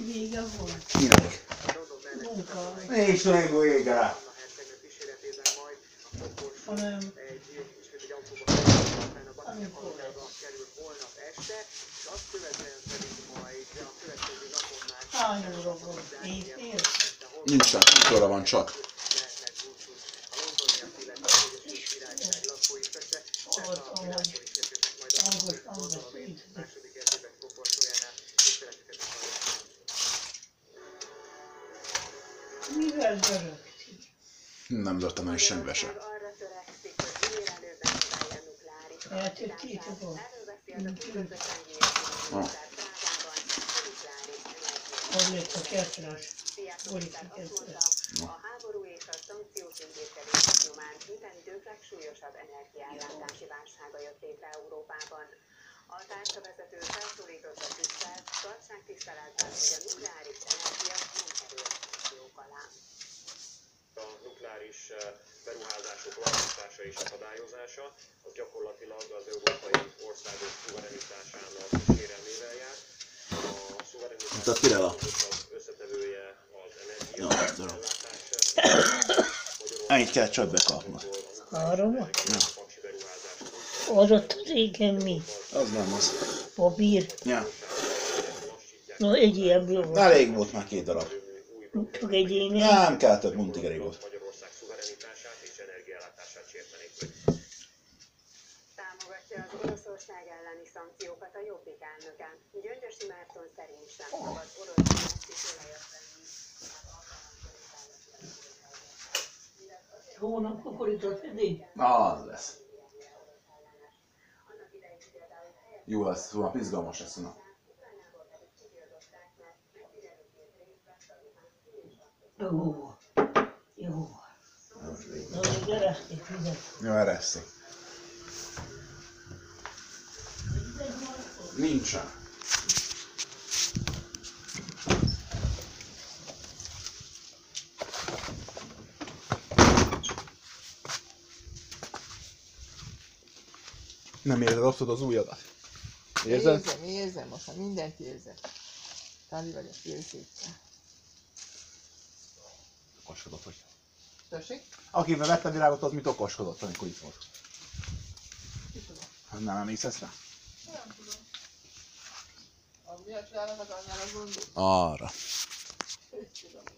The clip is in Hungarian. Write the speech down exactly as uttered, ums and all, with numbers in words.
vége volt. Kinek? Munka. Nincs meg vége rá. Hanem... amikor hány óra volt? Négy fél? Nincsen, mikor van csak. Hallottam, hogy hangosan beszéltek. Mivel dörögti? Nem dörtem el semmibe sem. Eltettétek a... Ah. Az lett a kettős. Borik a kettős. A háború és a szankciók intézkedések nyomán minden idők legsúlyosabb energiaellátási válsága jött létre Európában. A társavezető felszólította Brüsszelt, tartsák tiszteletben, hogy a nukleáris energia nem kerül a szankciók alá. A nukleáris beruházások lassítása és akadályozása az gyakorlatilag az európai országok szuverenitásának sérelmével jár. A szuverenitás Tehát kire van? az összetevője az Jó, energiaellátás. ennyit kell csak bekapnod. Három? Ja. Az ott régen mi? Az nem az. Papír? Ja. No, egy ilyenből volt. Elég volt már két darab. Csak egy ilyen. Nem kell több, Montig elég volt. Magyarország szuverenitását és energiaellátását sértenék meg. Támogatja az Oroszország elleni szankciókat a Jobbik elnöke. Gyöngyösi Márton szerint sem szabad orosz gázti olajat venni. Hónap kukorica fedény? Az lesz. Jó lesz, szóval izgalmas lesz a nap. Jó. Jó. Na, még ereszték vizet. Jó, ereszik. Nincsen. Nem érzed abszolút az ujjadat? Érzed? Érzem, érzem, most már mindent érzem. Tali vagyok érzékkel. Okoskodott, hogy. Tessék? Akivel vettem virágot, az mit okoskodott, amikor itt volt? Ki tudom? Hát nem emlékszesz rá? Nem tudom. A miért csinálnak az anyjára gondol? Arra. Hogy tudom.